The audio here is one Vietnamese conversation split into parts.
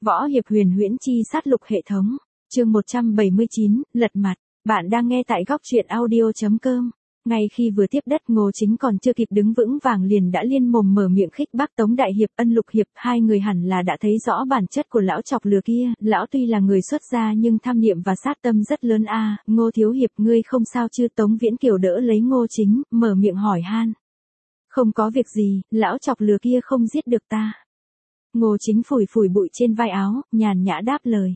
Võ hiệp huyền huyễn chi sát lục hệ thống. Chương 179, lật mặt. Bạn đang nghe tại góc truyện audio.com. Ngay khi vừa tiếp đất, Ngô Chính còn chưa kịp đứng vững vàng liền đã liên mồm mở miệng khích bác Tống đại hiệp, Ân Lục hiệp, hai người hẳn là đã thấy rõ bản chất của lão chọc lừa kia, lão tuy là người xuất gia nhưng tham niệm và sát tâm rất lớn a. Ngô thiếu hiệp, ngươi không sao chứ? Tống Viễn Kiều đỡ lấy Ngô Chính, mở miệng hỏi han. Không có việc gì, lão chọc lừa kia không giết được ta. Ngô Chính phủi phủi bụi trên vai áo, nhàn nhã đáp lời.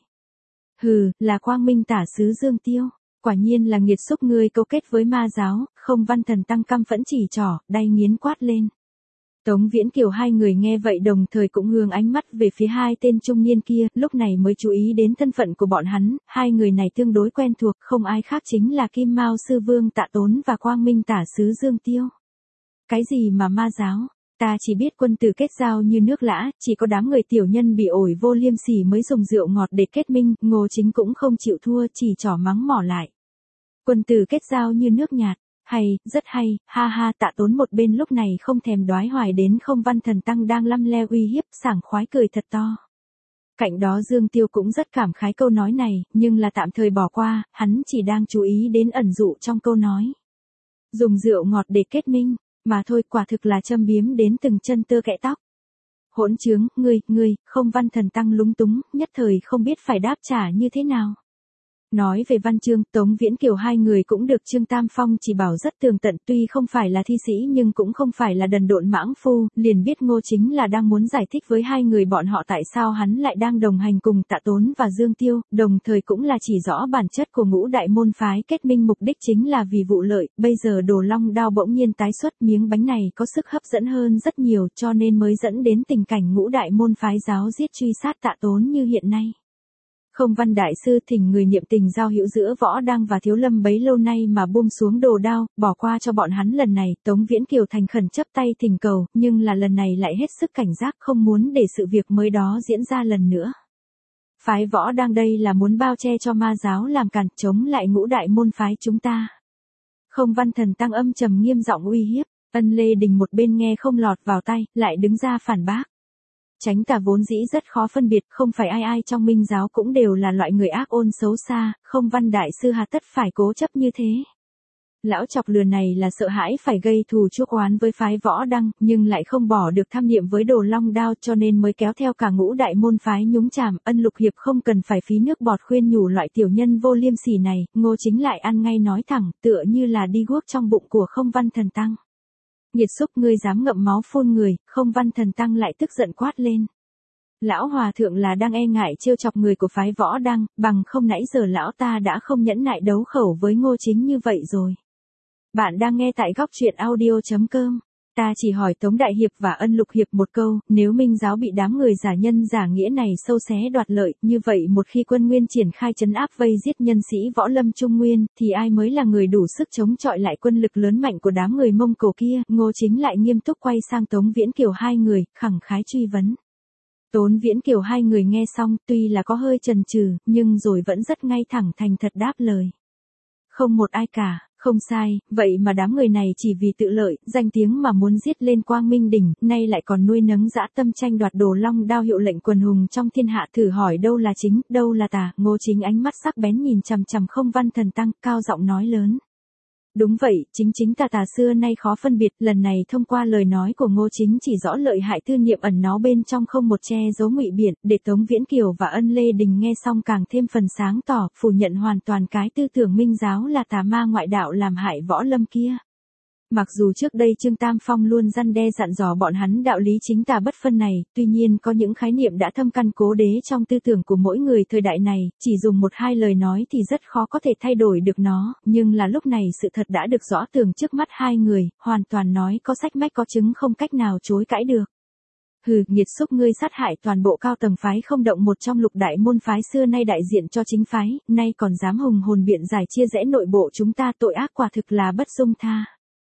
Hừ, là Quang Minh tả sứ Dương Tiêu. Quả nhiên là nghiệt xúc, ngươi cấu kết với ma giáo. Không Văn Thần Tăng căm phẫn chỉ trỏ, đay nghiến quát lên. Tống Viễn Kiều hai người nghe vậy đồng thời cũng hướng ánh mắt về phía hai tên trung niên kia, lúc này mới chú ý đến thân phận của bọn hắn, hai người này tương đối quen thuộc, không ai khác chính là Kim Mao Sư Vương Tạ Tốn và Quang Minh tả sứ Dương Tiêu. Cái gì mà ma giáo? Ta chỉ biết quân tử kết giao như nước lã, chỉ có đám người tiểu nhân bị ổi vô liêm sỉ mới dùng rượu ngọt để kết minh. Ngô Chính cũng không chịu thua, chỉ trỏ mắng mỏ lại. Quân tử kết giao như nước nhạt, hay, rất hay, ha ha. Tạ Tốn một bên lúc này không thèm đoái hoài đến Không Văn Thần Tăng đang lăm le uy hiếp, sảng khoái cười thật to. Cạnh đó Dương Tiêu cũng rất cảm khái câu nói này, nhưng là tạm thời bỏ qua, hắn chỉ đang chú ý đến ẩn dụ trong câu nói. Dùng rượu ngọt để kết minh. Mà thôi, quả thực là châm biếm đến từng chân tơ kẽ tóc. Hỗn trướng, ngươi, Không Văn Thần Tăng lúng túng, nhất thời không biết phải đáp trả như thế nào. Nói về văn chương, Tống Viễn Kiều hai người cũng được Trương Tam Phong chỉ bảo rất tường tận, tuy không phải là thi sĩ nhưng cũng không phải là đần độn mãng phu, liền biết Ngô Chính là đang muốn giải thích với hai người bọn họ tại sao hắn lại đang đồng hành cùng Tạ Tốn và Dương Tiêu, đồng thời cũng là chỉ rõ bản chất của ngũ đại môn phái kết minh mục đích chính là vì vụ lợi. Bây giờ Đồ Long Đao bỗng nhiên tái xuất, miếng bánh này có sức hấp dẫn hơn rất nhiều, cho nên mới dẫn đến tình cảnh ngũ đại môn phái giáo giết truy sát Tạ Tốn như hiện nay. Không Văn đại sư thỉnh người niệm tình giao hữu giữa Võ Đăng và Thiếu Lâm bấy lâu nay mà buông xuống Đồ Đao, bỏ qua cho bọn hắn lần này. Tống Viễn Kiều thành khẩn chấp tay thỉnh cầu, nhưng là lần này lại hết sức cảnh giác, không muốn để sự việc mới đó diễn ra lần nữa. Phái Võ Đăng đây là muốn bao che cho ma giáo làm cản, chống lại ngũ đại môn phái chúng ta. Không Văn Thần Tăng âm trầm nghiêm giọng uy hiếp. Ân Lê Đình một bên nghe không lọt vào tai, lại đứng ra phản bác. Tránh tà vốn dĩ rất khó phân biệt, không phải ai ai trong minh giáo cũng đều là loại người ác ôn xấu xa, Không Văn đại sư hà tất phải cố chấp như thế. Lão chọc lừa này là sợ hãi phải gây thù chuốc oán với phái Võ Đăng, nhưng lại không bỏ được tham niệm với Đồ Long Đao, cho nên mới kéo theo cả ngũ đại môn phái nhúng chàm. Ân Lục hiệp không cần phải phí nước bọt khuyên nhủ loại tiểu nhân vô liêm sỉ này. Ngô Chính lại ăn ngay nói thẳng, tựa như là đi guốc trong bụng của Không Văn Thần Tăng. Nghiệt xúc, ngươi dám ngậm máu phun người. Không Văn Thần Tăng lại tức giận quát lên. Lão hòa thượng là đang e ngại trêu chọc người của phái Võ Đăng, bằng không nãy giờ lão ta đã không nhẫn nại đấu khẩu với Ngô Chính như vậy rồi. Bạn đang nghe tại góc truyện audio.com. Ta chỉ hỏi Tống đại hiệp và Ân Lục hiệp một câu, nếu minh giáo bị đám người giả nhân giả nghĩa này sâu xé đoạt lợi, như vậy một khi quân Nguyên triển khai trấn áp vây giết nhân sĩ võ lâm Trung Nguyên, thì ai mới là người đủ sức chống chọi lại quân lực lớn mạnh của đám người Mông Cổ kia? Ngô Chính lại nghiêm túc quay sang Tống Viễn Kiều hai người, khẳng khái truy vấn. Tống Viễn Kiều hai người nghe xong, tuy là có hơi chần chừ, nhưng rồi vẫn rất ngay thẳng thành thật đáp lời. Không một ai cả. Không sai, vậy mà đám người này chỉ vì tự lợi, danh tiếng mà muốn giết lên Quang Minh đỉnh, nay lại còn nuôi nấng dã tâm tranh đoạt Đồ Long Đao hiệu lệnh quần hùng trong thiên hạ, thử hỏi đâu là chính, đâu là tà? Ngô Chính ánh mắt sắc bén nhìn chằm chằm Không Văn Thần Tăng, cao giọng nói lớn. Đúng vậy, chính tà xưa nay khó phân biệt, lần này thông qua lời nói của Ngô Chính chỉ rõ lợi hại tư niệm ẩn náu bên trong, không một che giấu ngụy biện, để Tống Viễn Kiều và Ân Lê Đình nghe xong càng thêm phần sáng tỏ, phủ nhận hoàn toàn cái tư tưởng minh giáo là tà ma ngoại đạo làm hại võ lâm kia. Mặc dù trước đây Trương Tam Phong luôn răn đe dặn dò bọn hắn đạo lý chính tà bất phân này, tuy nhiên có những khái niệm đã thâm căn cố đế trong tư tưởng của mỗi người thời đại này, chỉ dùng một hai lời nói thì rất khó có thể thay đổi được nó, nhưng là lúc này sự thật đã được rõ tường trước mắt hai người, hoàn toàn nói có sách mách có chứng, không cách nào chối cãi được. Hừ, nghiệt xúc, ngươi sát hại toàn bộ cao tầng phái không động một trong lục đại môn phái xưa nay đại diện cho chính phái, nay còn dám hùng hồn biện giải chia rẽ nội bộ chúng ta, tội ác quả thực là bất dung tha.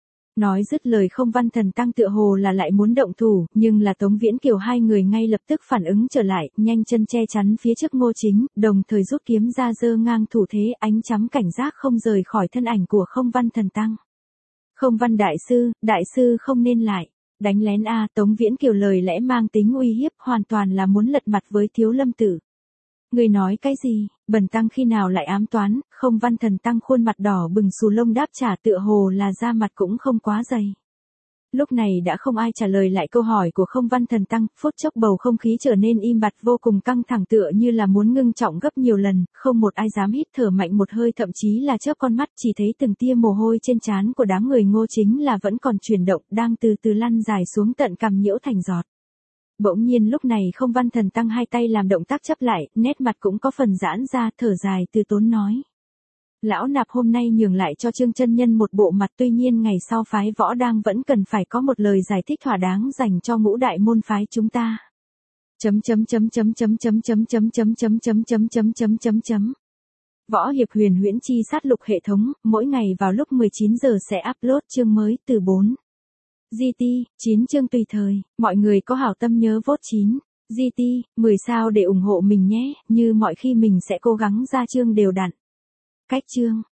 Nói dứt lời Không Văn Thần Tăng tựa hồ là lại muốn động thủ, nhưng là Tống Viễn Kiều hai người ngay lập tức phản ứng trở lại, nhanh chân che chắn phía trước Ngô Chính, đồng thời rút kiếm ra giơ ngang thủ thế, ánh chắm cảnh giác không rời khỏi thân ảnh của Không Văn Thần Tăng. Không Văn đại sư không nên lại. Đánh lén a, Tống Viễn Kiều lời lẽ mang tính uy hiếp, hoàn toàn là muốn lật mặt với Thiếu Lâm Tử. Người nói cái gì, bần tăng khi nào lại ám toán, không Văn Thần Tăng khuôn mặt đỏ bừng xù lông đáp trả tựa hồ là da mặt cũng không quá dày. Lúc này đã không ai trả lời lại câu hỏi của không Văn Thần Tăng, phút chốc bầu không khí trở nên im bặt vô cùng căng thẳng tựa như là muốn ngưng trọng gấp nhiều lần, không một ai dám hít thở mạnh một hơi thậm chí là chớp con mắt, chỉ thấy từng tia mồ hôi trên trán của đám người Ngô Chính là vẫn còn chuyển động, đang từ từ lăn dài xuống tận cằm nhiễu thành giọt. Bỗng nhiên lúc này không Văn Thần Tăng hai tay làm động tác chấp lại, nét mặt cũng có phần giãn ra, thở dài từ tốn nói. Lão nạp hôm nay nhường lại cho Trương chân nhân một bộ mặt, tuy nhiên ngày sau phái Võ Đang vẫn cần phải có một lời giải thích thỏa đáng dành cho ngũ đại môn phái chúng ta. Võ Hiệp Huyền Huyễn Chi sát lục hệ thống, mỗi ngày vào lúc 19 giờ sẽ upload chương mới từ 4. GT, 9 chương tùy thời, mọi người có hảo tâm nhớ vote 9. GT, 10 sao để ủng hộ mình nhé, như mọi khi mình sẽ cố gắng ra chương đều đặn. Cách chương